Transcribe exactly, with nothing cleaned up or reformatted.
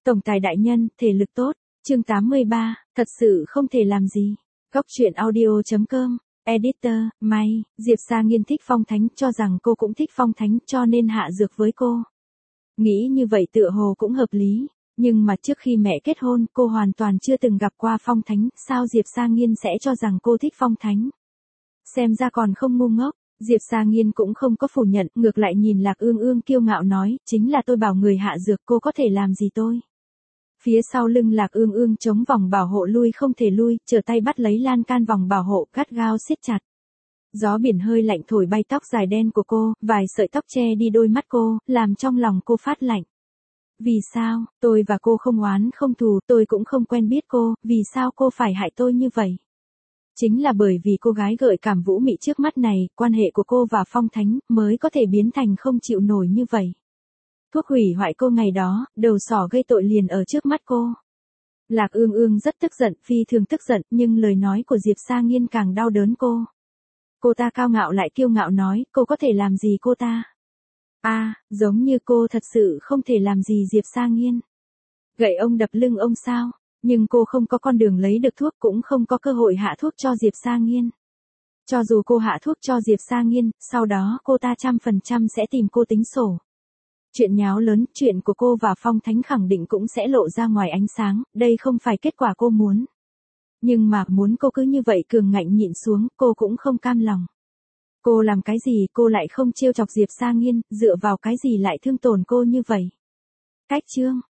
Tổng tài đại nhân, thể lực tốt. Chương tám mươi ba, thật sự không thể làm gì. Góc truyện audio chấm com. Editor, May, Diệp Sa Nghiên thích Phong Thánh, cho rằng cô cũng thích Phong Thánh cho nên hạ dược với cô. Nghĩ như vậy tựa hồ cũng hợp lý, nhưng mà trước khi mẹ kết hôn cô hoàn toàn chưa từng gặp qua Phong Thánh, sao Diệp Sa Nghiên sẽ cho rằng cô thích Phong Thánh? Xem ra còn không ngu ngốc. Diệp Sa Nghiên cũng không có phủ nhận, ngược lại nhìn Lạc Ương Ương kiêu ngạo nói, chính là tôi bảo người hạ dược, cô có thể làm gì tôi? Phía sau lưng Lạc Ương Ương chống vòng bảo hộ lui không thể lui, trở tay bắt lấy lan can vòng bảo hộ, gắt gao siết chặt. Gió biển hơi lạnh thổi bay tóc dài đen của cô, vài sợi tóc che đi đôi mắt cô, làm trong lòng cô phát lạnh. Vì sao, tôi và cô không oán không thù, tôi cũng không quen biết cô, vì sao cô phải hại tôi như vậy? Chính là bởi vì cô gái gợi cảm vũ mị trước mắt này, quan hệ của cô và Phong Thánh mới có thể biến thành không chịu nổi như vậy. Thuốc hủy hoại cô ngày đó, đầu sỏ gây tội liền ở trước mắt cô. Lạc Ương Ương rất tức giận, phi thường tức giận, nhưng lời nói của Diệp Sa Nghiên càng đau đớn cô. Cô ta cao ngạo lại kiêu ngạo nói, cô có thể làm gì cô ta? A, à, giống như cô thật sự không thể làm gì Diệp Sa Nghiên. Gậy ông đập lưng ông sao? Nhưng cô không có con đường lấy được thuốc, cũng không có cơ hội hạ thuốc cho Diệp Sa Nghiên. Cho dù cô hạ thuốc cho Diệp Sa Nghiên, sau đó cô ta trăm phần trăm sẽ tìm cô tính sổ. Chuyện nháo lớn, chuyện của cô và Phong Thánh khẳng định cũng sẽ lộ ra ngoài ánh sáng, đây không phải kết quả cô muốn. Nhưng mà muốn cô cứ như vậy cường ngạnh nhịn xuống, cô cũng không cam lòng. Cô làm cái gì cô lại không trêu chọc Diệp Sa Nghiên, dựa vào cái gì lại thương tổn cô như vậy? Cách chương,